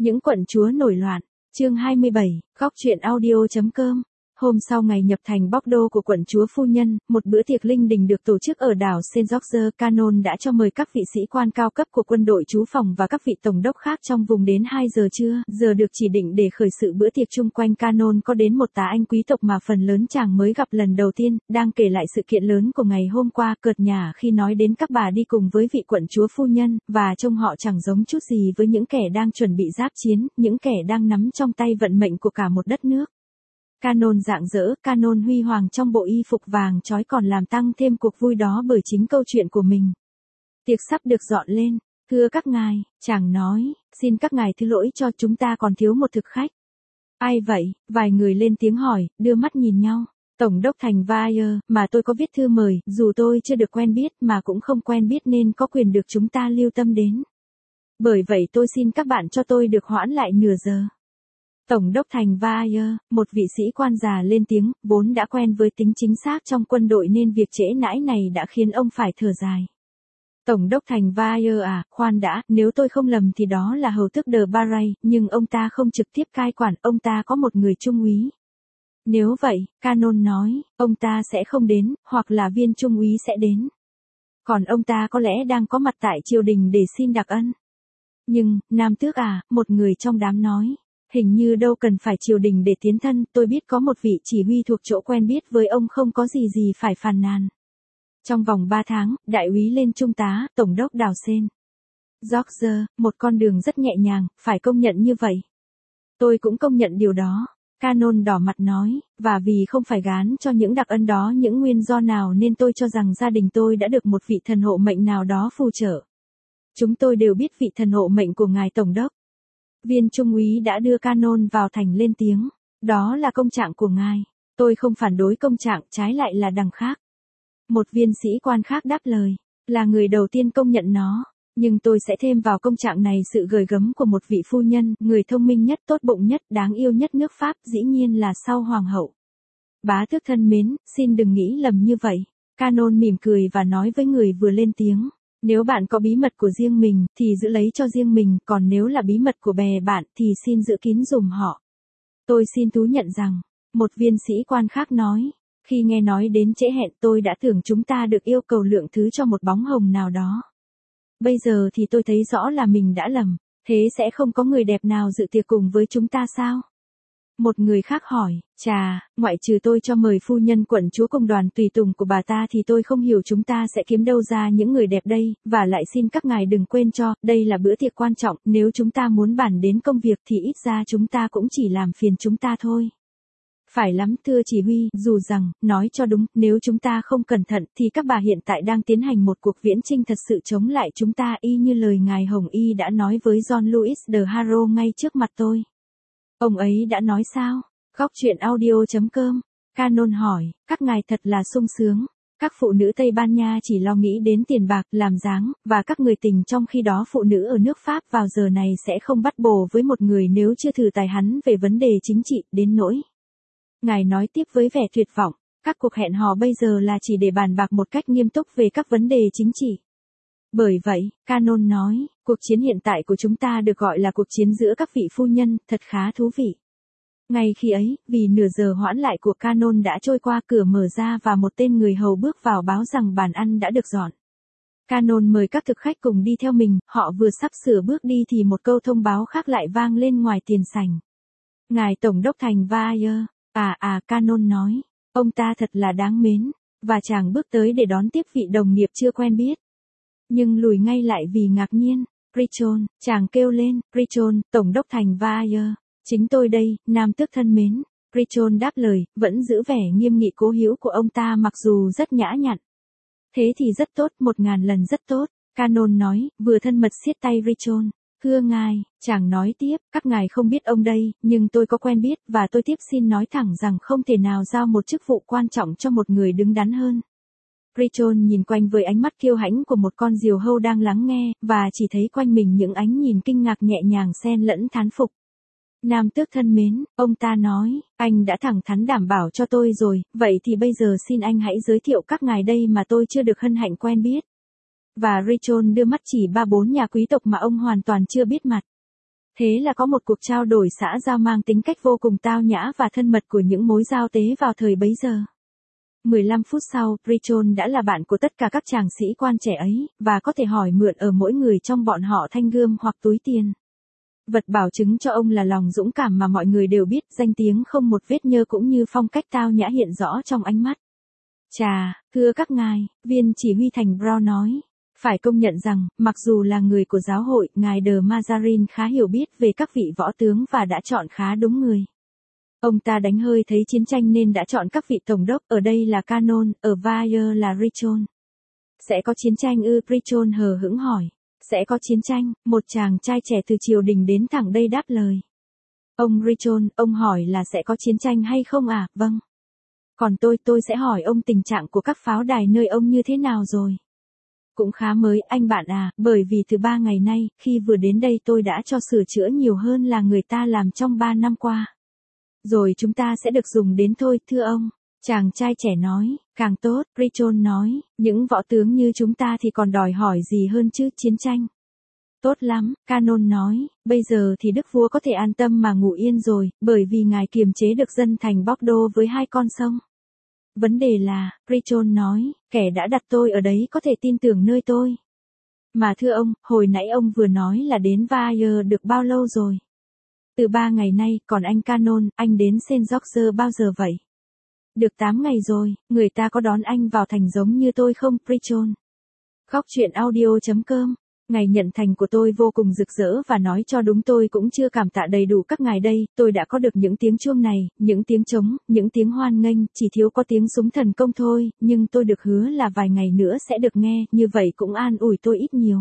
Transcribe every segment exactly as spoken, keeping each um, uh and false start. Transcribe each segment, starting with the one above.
Những quận chúa nổi loạn, chương hai mươi bảy, góc truyện audio.com. Hôm sau ngày nhập thành Bordeaux của quận chúa phu nhân, một bữa tiệc linh đình được tổ chức ở đảo Saint-Georges. Canon đã cho mời các vị sĩ quan cao cấp của quân đội trú phòng và các vị tổng đốc khác trong vùng đến hai giờ trưa, giờ được chỉ định để khởi sự bữa tiệc. Chung quanh Canon có đến một tá anh quý tộc mà phần lớn chàng mới gặp lần đầu tiên, đang kể lại sự kiện lớn của ngày hôm qua, cợt nhả khi nói đến các bà đi cùng với vị quận chúa phu nhân, và trông họ chẳng giống chút gì với những kẻ đang chuẩn bị giáp chiến, những kẻ đang nắm trong tay vận mệnh của cả một đất nước. Canon rạng rỡ, Canon huy hoàng trong bộ y phục vàng chói còn làm tăng thêm cuộc vui đó bởi chính câu chuyện của mình. Tiệc sắp được dọn lên. Thưa các ngài, chàng nói, xin các ngài thứ lỗi cho chúng ta còn thiếu một thực khách. Ai vậy? Vài người lên tiếng hỏi, đưa mắt nhìn nhau. Tổng đốc thành Valle, mà tôi có viết thư mời, dù tôi chưa được quen biết mà cũng không quen biết nên có quyền được chúng ta lưu tâm đến. Bởi vậy tôi xin các bạn cho tôi được hoãn lại nửa giờ. Tổng đốc thành Valle, một vị sĩ quan già lên tiếng, vốn đã quen với tính chính xác trong quân đội nên việc trễ nãi này đã khiến ông phải thở dài. Tổng đốc thành Valle à, khoan đã, nếu tôi không lầm thì đó là hầu tước de Baray, nhưng ông ta không trực tiếp cai quản, ông ta có một người trung úy. Nếu vậy, Canon nói, ông ta sẽ không đến, hoặc là viên trung úy sẽ đến. Còn ông ta có lẽ đang có mặt tại triều đình để xin đặc ân. Nhưng, nam tước à, một người trong đám nói. Hình như đâu cần phải triều đình để tiến thân, tôi biết có một vị chỉ huy thuộc chỗ quen biết với ông không có gì gì phải phàn nàn. Trong vòng ba tháng, đại úy lên trung tá, tổng đốc đào sen. George, một con đường rất nhẹ nhàng, phải công nhận như vậy. Tôi cũng công nhận điều đó. Canon đỏ mặt nói, và vì không phải gán cho những đặc ân đó những nguyên do nào nên tôi cho rằng gia đình tôi đã được một vị thần hộ mệnh nào đó phù trợ. Chúng tôi đều biết vị thần hộ mệnh của ngài tổng đốc. Viên trung úy đã đưa Canon vào thành lên tiếng. Đó là công trạng của ngài. Tôi không phản đối công trạng, trái lại là đằng khác. Một viên sĩ quan khác đáp lời. Là người đầu tiên công nhận nó. Nhưng tôi sẽ thêm vào công trạng này sự gởi gắm của một vị phu nhân, người thông minh nhất, tốt bụng nhất, đáng yêu nhất nước Pháp, dĩ nhiên là sau hoàng hậu. Bá tước thân mến, xin đừng nghĩ lầm như vậy. Canon mỉm cười và nói với người vừa lên tiếng. Nếu bạn có bí mật của riêng mình, thì giữ lấy cho riêng mình, còn nếu là bí mật của bè bạn, thì xin giữ kín dùm họ. Tôi xin thú nhận rằng, một viên sĩ quan khác nói, khi nghe nói đến trễ hẹn tôi đã tưởng chúng ta được yêu cầu lượng thứ cho một bóng hồng nào đó. Bây giờ thì tôi thấy rõ là mình đã lầm, thế sẽ không có người đẹp nào dự tiệc cùng với chúng ta sao? Một người khác hỏi, chà, ngoại trừ tôi cho mời phu nhân quận chúa cùng đoàn tùy tùng của bà ta thì tôi không hiểu chúng ta sẽ kiếm đâu ra những người đẹp đây, và lại xin các ngài đừng quên cho, đây là bữa tiệc quan trọng, nếu chúng ta muốn bàn đến công việc thì ít ra chúng ta cũng chỉ làm phiền chúng ta thôi. Phải lắm thưa chỉ huy, dù rằng, nói cho đúng, nếu chúng ta không cẩn thận thì các bà hiện tại đang tiến hành một cuộc viễn chinh thật sự chống lại chúng ta y như lời ngài Hồng Y đã nói với John Louis de Haro ngay trước mặt tôi. Ông ấy đã nói sao? Góc truyện audio.com. Canon hỏi, các ngài thật là sung sướng. Các phụ nữ Tây Ban Nha chỉ lo nghĩ đến tiền bạc, làm dáng, và các người tình, trong khi đó phụ nữ ở nước Pháp vào giờ này sẽ không bắt bồ với một người nếu chưa thử tài hắn về vấn đề chính trị, đến nỗi. Ngài nói tiếp với vẻ tuyệt vọng, các cuộc hẹn hò bây giờ là chỉ để bàn bạc một cách nghiêm túc về các vấn đề chính trị. Bởi vậy, Canon nói, cuộc chiến hiện tại của chúng ta được gọi là cuộc chiến giữa các vị phu nhân, thật khá thú vị. Ngay khi ấy, vì nửa giờ hoãn lại của Canon đã trôi qua, cửa mở ra và một tên người hầu bước vào báo rằng bàn ăn đã được dọn. Canon mời các thực khách cùng đi theo mình, họ vừa sắp sửa bước đi thì một câu thông báo khác lại vang lên ngoài tiền sảnh. Ngài Tổng đốc thành Valle, à à Canon nói, ông ta thật là đáng mến, và chàng bước tới để đón tiếp vị đồng nghiệp chưa quen biết. Nhưng lùi ngay lại vì ngạc nhiên. Richon, chàng kêu lên, Richon, tổng đốc thành Valle. Chính tôi đây, nam tước thân mến. Richon đáp lời, vẫn giữ vẻ nghiêm nghị cố hữu của ông ta mặc dù rất nhã nhặn. Thế thì rất tốt, một ngàn lần rất tốt. Canon nói, vừa thân mật siết tay Richon. Thưa ngài, chàng nói tiếp, các ngài không biết ông đây, nhưng tôi có quen biết, và tôi tiếp xin nói thẳng rằng không thể nào giao một chức vụ quan trọng cho một người đứng đắn hơn. Richon nhìn quanh với ánh mắt kiêu hãnh của một con diều hâu đang lắng nghe, và chỉ thấy quanh mình những ánh nhìn kinh ngạc nhẹ nhàng xen lẫn thán phục. Nam tước thân mến, ông ta nói, anh đã thẳng thắn đảm bảo cho tôi rồi, vậy thì bây giờ xin anh hãy giới thiệu các ngài đây mà tôi chưa được hân hạnh quen biết. Và Richon đưa mắt chỉ ba bốn nhà quý tộc mà ông hoàn toàn chưa biết mặt. Thế là có một cuộc trao đổi xã giao mang tính cách vô cùng tao nhã và thân mật của những mối giao tế vào thời bấy giờ. mười lăm phút sau, Prichon đã là bạn của tất cả các chàng sĩ quan trẻ ấy, và có thể hỏi mượn ở mỗi người trong bọn họ thanh gươm hoặc túi tiền. Vật bảo chứng cho ông là lòng dũng cảm mà mọi người đều biết, danh tiếng không một vết nhơ cũng như phong cách tao nhã hiện rõ trong ánh mắt. Chà, thưa các ngài, viên chỉ huy thành Brown nói. Phải công nhận rằng, mặc dù là người của giáo hội, ngài de Mazarin khá hiểu biết về các vị võ tướng và đã chọn khá đúng người. Ông ta đánh hơi thấy chiến tranh nên đã chọn các vị tổng đốc, ở đây là Canon, ở Valle là Richon. Sẽ có chiến tranh ư? Prichon hờ hững hỏi. Sẽ có chiến tranh, một chàng trai trẻ từ triều đình đến thẳng đây đáp lời. Ông Richon, ông hỏi là sẽ có chiến tranh hay không à? Vâng. Còn tôi, tôi sẽ hỏi ông tình trạng của các pháo đài nơi ông như thế nào rồi? Cũng khá mới, anh bạn à, bởi vì từ ba ngày nay, khi vừa đến đây tôi đã cho sửa chữa nhiều hơn là người ta làm trong ba năm qua. Rồi chúng ta sẽ được dùng đến thôi, thưa ông. Chàng trai trẻ nói, càng tốt, Prichon nói, những võ tướng như chúng ta thì còn đòi hỏi gì hơn chứ, chiến tranh. Tốt lắm, Canon nói, bây giờ thì đức vua có thể an tâm mà ngủ yên rồi, bởi vì ngài kiềm chế được dân thành Bordeaux với hai con sông. Vấn đề là, Prichon nói, kẻ đã đặt tôi ở đấy có thể tin tưởng nơi tôi. Mà thưa ông, hồi nãy ông vừa nói là đến Valle được bao lâu rồi? Từ ba ngày nay, còn anh Canon, anh đến Saint George bao giờ vậy? Được tám ngày rồi, người ta có đón anh vào thành giống như tôi không, Prichon? Góc truyện audio chấm com. Ngày nhận thành của tôi vô cùng rực rỡ và nói cho đúng tôi cũng chưa cảm tạ đầy đủ các ngài đây, tôi đã có được những tiếng chuông này, những tiếng trống, những tiếng hoan nghênh, chỉ thiếu có tiếng súng thần công thôi, nhưng tôi được hứa là vài ngày nữa sẽ được nghe, như vậy cũng an ủi tôi ít nhiều.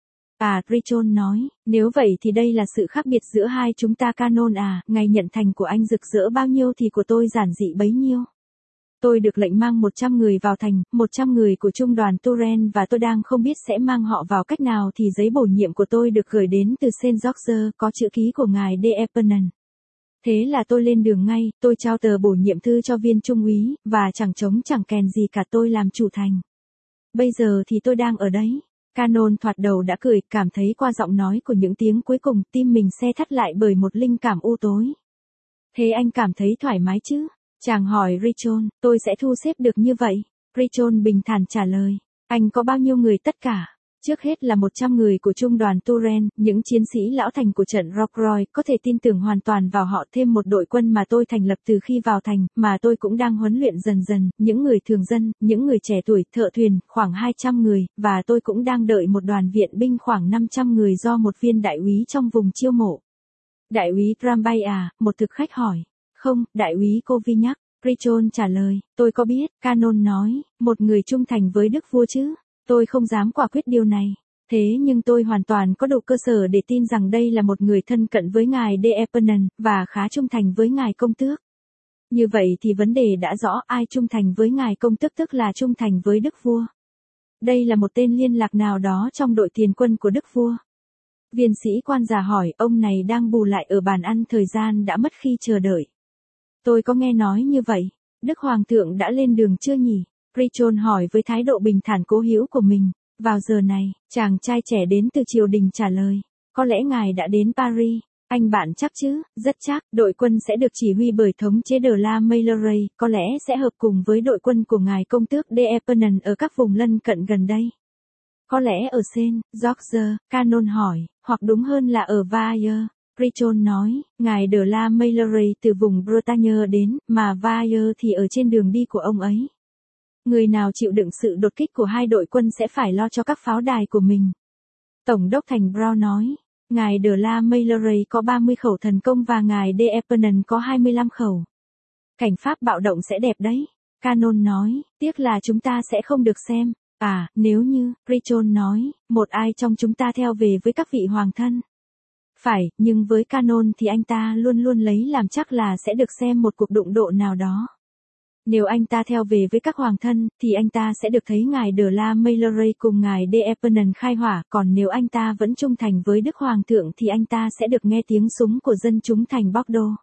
À, Prichon nói, nếu vậy thì đây là sự khác biệt giữa hai chúng ta Canon à, ngày nhận thành của anh rực rỡ bao nhiêu thì của tôi giản dị bấy nhiêu. Tôi được lệnh mang một trăm người vào thành, một trăm người của trung đoàn Turenne và tôi đang không biết sẽ mang họ vào cách nào thì giấy bổ nhiệm của tôi được gửi đến từ Saint George, có chữ ký của ngài de Epernay. Thế là tôi lên đường ngay, tôi trao tờ bổ nhiệm thư cho viên trung úy, và chẳng trống chẳng kèn gì cả tôi làm chủ thành. Bây giờ thì tôi đang ở đấy. Canon thoạt đầu đã cười, cảm thấy qua giọng nói của những tiếng cuối cùng tim mình se thắt lại bởi một linh cảm u tối. Thế anh cảm thấy thoải mái chứ? Chàng hỏi Richon, tôi sẽ thu xếp được như vậy. Richon bình thản trả lời, anh có bao nhiêu người tất cả? Trước hết là một trăm người của trung đoàn Turenne, những chiến sĩ lão thành của trận Rocroi, có thể tin tưởng hoàn toàn vào họ, thêm một đội quân mà tôi thành lập từ khi vào thành, mà tôi cũng đang huấn luyện dần dần, những người thường dân, những người trẻ tuổi, thợ thuyền, khoảng hai trăm người, và tôi cũng đang đợi một đoàn viện binh khoảng năm trăm người do một viên đại úy trong vùng chiêu mộ. Đại úy Trambay à, một thực khách hỏi. Không, đại úy Covignac, Prichon trả lời, tôi có biết, Canon nói, một người trung thành với đức vua chứ. Tôi không dám quả quyết điều này. Thế nhưng tôi hoàn toàn có đủ cơ sở để tin rằng đây là một người thân cận với ngài de Epernay, và khá trung thành với ngài công tước. Như vậy thì vấn đề đã rõ, ai trung thành với ngài công tước tức là trung thành với đức vua. Đây là một tên liên lạc nào đó trong đội tiền quân của đức vua. Viên sĩ quan già hỏi, ông này đang bù lại ở bàn ăn, thời gian đã mất khi chờ đợi. Tôi có nghe nói như vậy. Đức Hoàng thượng đã lên đường chưa nhỉ? Prichon hỏi với thái độ bình thản cố hữu của mình. Vào giờ này, chàng trai trẻ đến từ triều đình trả lời. Có lẽ ngài đã đến Paris. Anh bạn chắc chứ? Rất chắc. Đội quân sẽ được chỉ huy bởi thống chế de la Meilleraye, có lẽ sẽ hợp cùng với đội quân của ngài công tước de Epernay ở các vùng lân cận gần đây. Có lẽ ở Saint George, Canon hỏi, hoặc đúng hơn là ở Valle. Prichon nói, ngài de la Meilleraye từ vùng Bretagne đến, mà Valle thì ở trên đường đi của ông ấy. Người nào chịu đựng sự đột kích của hai đội quân sẽ phải lo cho các pháo đài của mình. Tổng đốc thành Brown nói, ngài de la Meilleraye có ba mươi khẩu thần công và ngài de Epernay có hai mươi lăm khẩu. Cảnh pháp bạo động sẽ đẹp đấy. Canon nói, tiếc là chúng ta sẽ không được xem. À, nếu như, Prichon nói, một ai trong chúng ta theo về với các vị hoàng thân. Phải, nhưng với Canon thì anh ta luôn luôn lấy làm chắc là sẽ được xem một cuộc đụng độ nào đó. Nếu anh ta theo về với các hoàng thân, thì anh ta sẽ được thấy ngài de la Meilleraye cùng ngài de Epernay khai hỏa, còn nếu anh ta vẫn trung thành với Đức Hoàng thượng thì anh ta sẽ được nghe tiếng súng của dân chúng thành Bordeaux.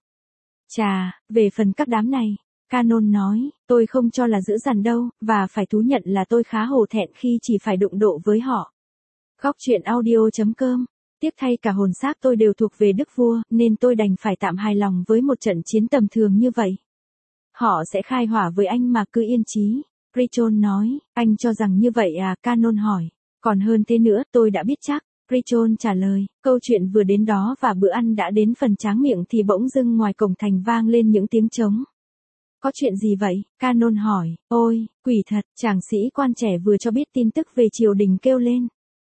Chà, về phần các đám này, Canon nói, tôi không cho là dữ dằn đâu, và phải thú nhận là tôi khá hổ thẹn khi chỉ phải đụng độ với họ. Góc truyện audio chấm com Tiếc thay cả hồn xác tôi đều thuộc về đức vua, nên tôi đành phải tạm hài lòng với một trận chiến tầm thường như vậy. Họ sẽ khai hỏa với anh mà cứ yên chí. Richon nói, anh cho rằng như vậy à, Canon hỏi. Còn hơn thế nữa, tôi đã biết chắc. Richon trả lời, câu chuyện vừa đến đó và bữa ăn đã đến phần tráng miệng thì bỗng dưng ngoài cổng thành vang lên những tiếng trống. Có chuyện gì vậy? Canon hỏi, ôi, quỷ thật, chàng sĩ quan trẻ vừa cho biết tin tức về triều đình kêu lên.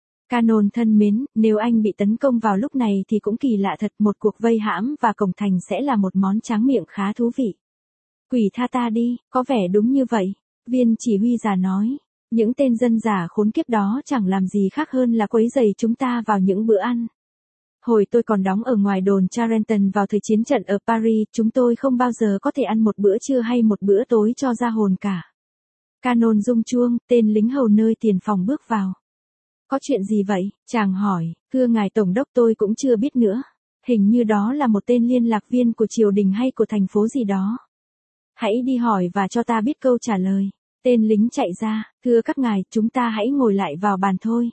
Canon thân mến, nếu anh bị tấn công vào lúc này thì cũng kỳ lạ thật, một cuộc vây hãm và cổng thành sẽ là một món tráng miệng khá thú vị. Quỷ tha ta đi, có vẻ đúng như vậy, viên chỉ huy già nói. Những tên dân giả khốn kiếp đó chẳng làm gì khác hơn là quấy rầy chúng ta vào những bữa ăn. Hồi tôi còn đóng ở ngoài đồn Charenton vào thời chiến trận ở Paris, chúng tôi không bao giờ có thể ăn một bữa trưa hay một bữa tối cho ra hồn cả. Canon rung chuông, tên lính hầu nơi tiền phòng bước vào. Có chuyện gì vậy? Chàng hỏi, thưa ngài tổng đốc tôi cũng chưa biết nữa. Hình như đó là một tên liên lạc viên của triều đình hay của thành phố gì đó. Hãy đi hỏi và cho ta biết câu trả lời. Tên lính chạy ra, thưa các ngài, chúng ta hãy ngồi lại vào bàn thôi.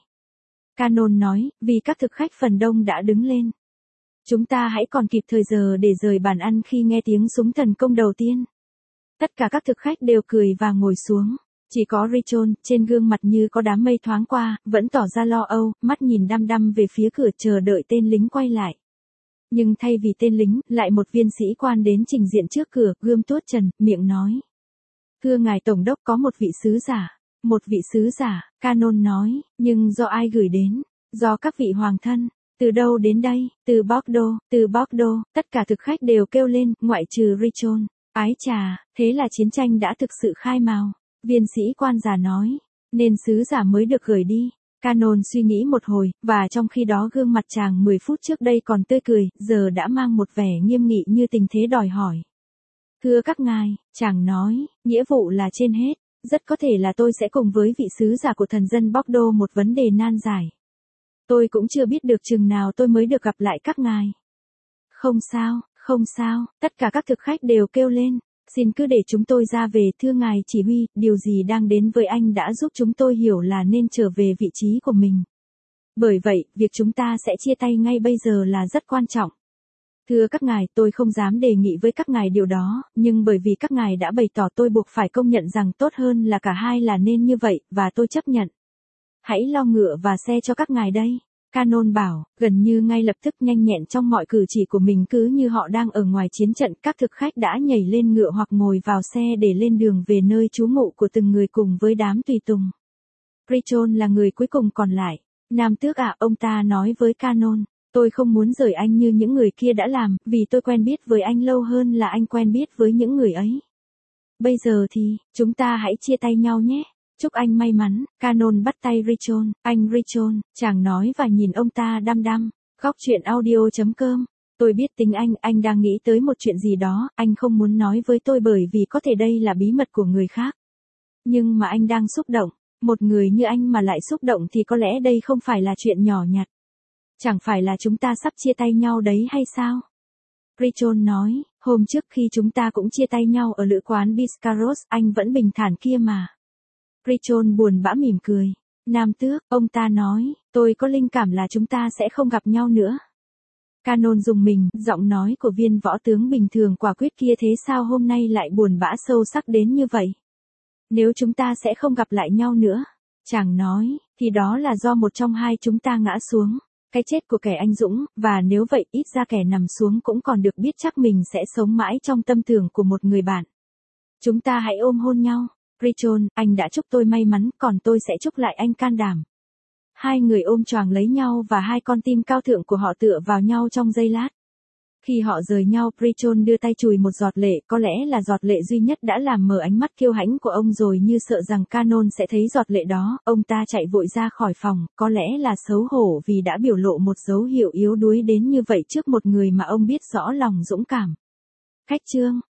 Canon nói, vì các thực khách phần đông đã đứng lên. Chúng ta hãy còn kịp thời giờ để rời bàn ăn khi nghe tiếng súng thần công đầu tiên. Tất cả các thực khách đều cười và ngồi xuống. Chỉ có Richon, trên gương mặt như có đám mây thoáng qua, vẫn tỏ ra lo âu, mắt nhìn đăm đăm về phía cửa chờ đợi tên lính quay lại. Nhưng thay vì tên lính, lại một viên sĩ quan đến trình diện trước cửa, gươm tuốt trần, miệng nói. Thưa ngài tổng đốc, có một vị sứ giả. Một vị sứ giả, Canon nói, nhưng do ai gửi đến? Do các vị hoàng thân. Từ đâu đến đây? Từ Bordeaux, từ Bordeaux, tất cả thực khách đều kêu lên, ngoại trừ Richon. Ái chà, thế là chiến tranh đã thực sự khai mào. Viên sĩ quan già nói, nên sứ giả mới được gửi đi. Canon suy nghĩ một hồi, và trong khi đó gương mặt chàng mười phút trước đây còn tươi cười, giờ đã mang một vẻ nghiêm nghị như tình thế đòi hỏi. Thưa các ngài, chàng nói, nghĩa vụ là trên hết, rất có thể là tôi sẽ cùng với vị sứ giả của thần dân Bordeaux một vấn đề nan giải. Tôi cũng chưa biết được chừng nào tôi mới được gặp lại các ngài. Không sao, không sao, tất cả các thực khách đều kêu lên. Xin cứ để chúng tôi ra về, thưa ngài chỉ huy, điều gì đang đến với anh đã giúp chúng tôi hiểu là nên trở về vị trí của mình. Bởi vậy, việc chúng ta sẽ chia tay ngay bây giờ là rất quan trọng. Thưa các ngài, tôi không dám đề nghị với các ngài điều đó, nhưng bởi vì các ngài đã bày tỏ tôi buộc phải công nhận rằng tốt hơn là cả hai là nên như vậy, và tôi chấp nhận. Hãy lo ngựa và xe cho các ngài đây. Canon bảo, gần như ngay lập tức nhanh nhẹn trong mọi cử chỉ của mình cứ như họ đang ở ngoài chiến trận, các thực khách đã nhảy lên ngựa hoặc ngồi vào xe để lên đường về nơi trú ngụ của từng người cùng với đám tùy tùng. Richon là người cuối cùng còn lại. Nam tước à, ông ta nói với Canon, tôi không muốn rời anh như những người kia đã làm, vì tôi quen biết với anh lâu hơn là anh quen biết với những người ấy. Bây giờ thì, chúng ta hãy chia tay nhau nhé. Chúc anh may mắn. Canon bắt tay Richon, anh Richon, chàng nói và nhìn ông ta đăm đăm. Góc truyện audio chấm com. Tôi biết tính anh, anh đang nghĩ tới một chuyện gì đó, anh không muốn nói với tôi bởi vì có thể đây là bí mật của người khác. Nhưng mà anh đang xúc động, một người như anh mà lại xúc động thì có lẽ đây không phải là chuyện nhỏ nhặt. Chẳng phải là chúng ta sắp chia tay nhau đấy hay sao? Richon nói, hôm trước khi chúng ta cũng chia tay nhau ở lữ quán Biscarros, anh vẫn bình thản kia mà. Richon buồn bã mỉm cười. Nam tước, ông ta nói, tôi có linh cảm là chúng ta sẽ không gặp nhau nữa. Canon dùng mình, giọng nói của viên võ tướng bình thường quả quyết kia thế sao hôm nay lại buồn bã sâu sắc đến như vậy? Nếu chúng ta sẽ không gặp lại nhau nữa, chàng nói, thì đó là do một trong hai chúng ta ngã xuống. Cái chết của kẻ anh dũng, và nếu vậy ít ra kẻ nằm xuống cũng còn được biết chắc mình sẽ sống mãi trong tâm tưởng của một người bạn. Chúng ta hãy ôm hôn nhau. Richon, anh đã chúc tôi may mắn, còn tôi sẽ chúc lại anh can đảm. Hai người ôm choàng lấy nhau và hai con tim cao thượng của họ tựa vào nhau trong giây lát. Khi họ rời nhau, Richon đưa tay chùi một giọt lệ, có lẽ là giọt lệ duy nhất đã làm mờ ánh mắt kiêu hãnh của ông rồi, như sợ rằng Canon sẽ thấy giọt lệ đó, ông ta chạy vội ra khỏi phòng, có lẽ là xấu hổ vì đã biểu lộ một dấu hiệu yếu đuối đến như vậy trước một người mà ông biết rõ lòng dũng cảm. Khách chương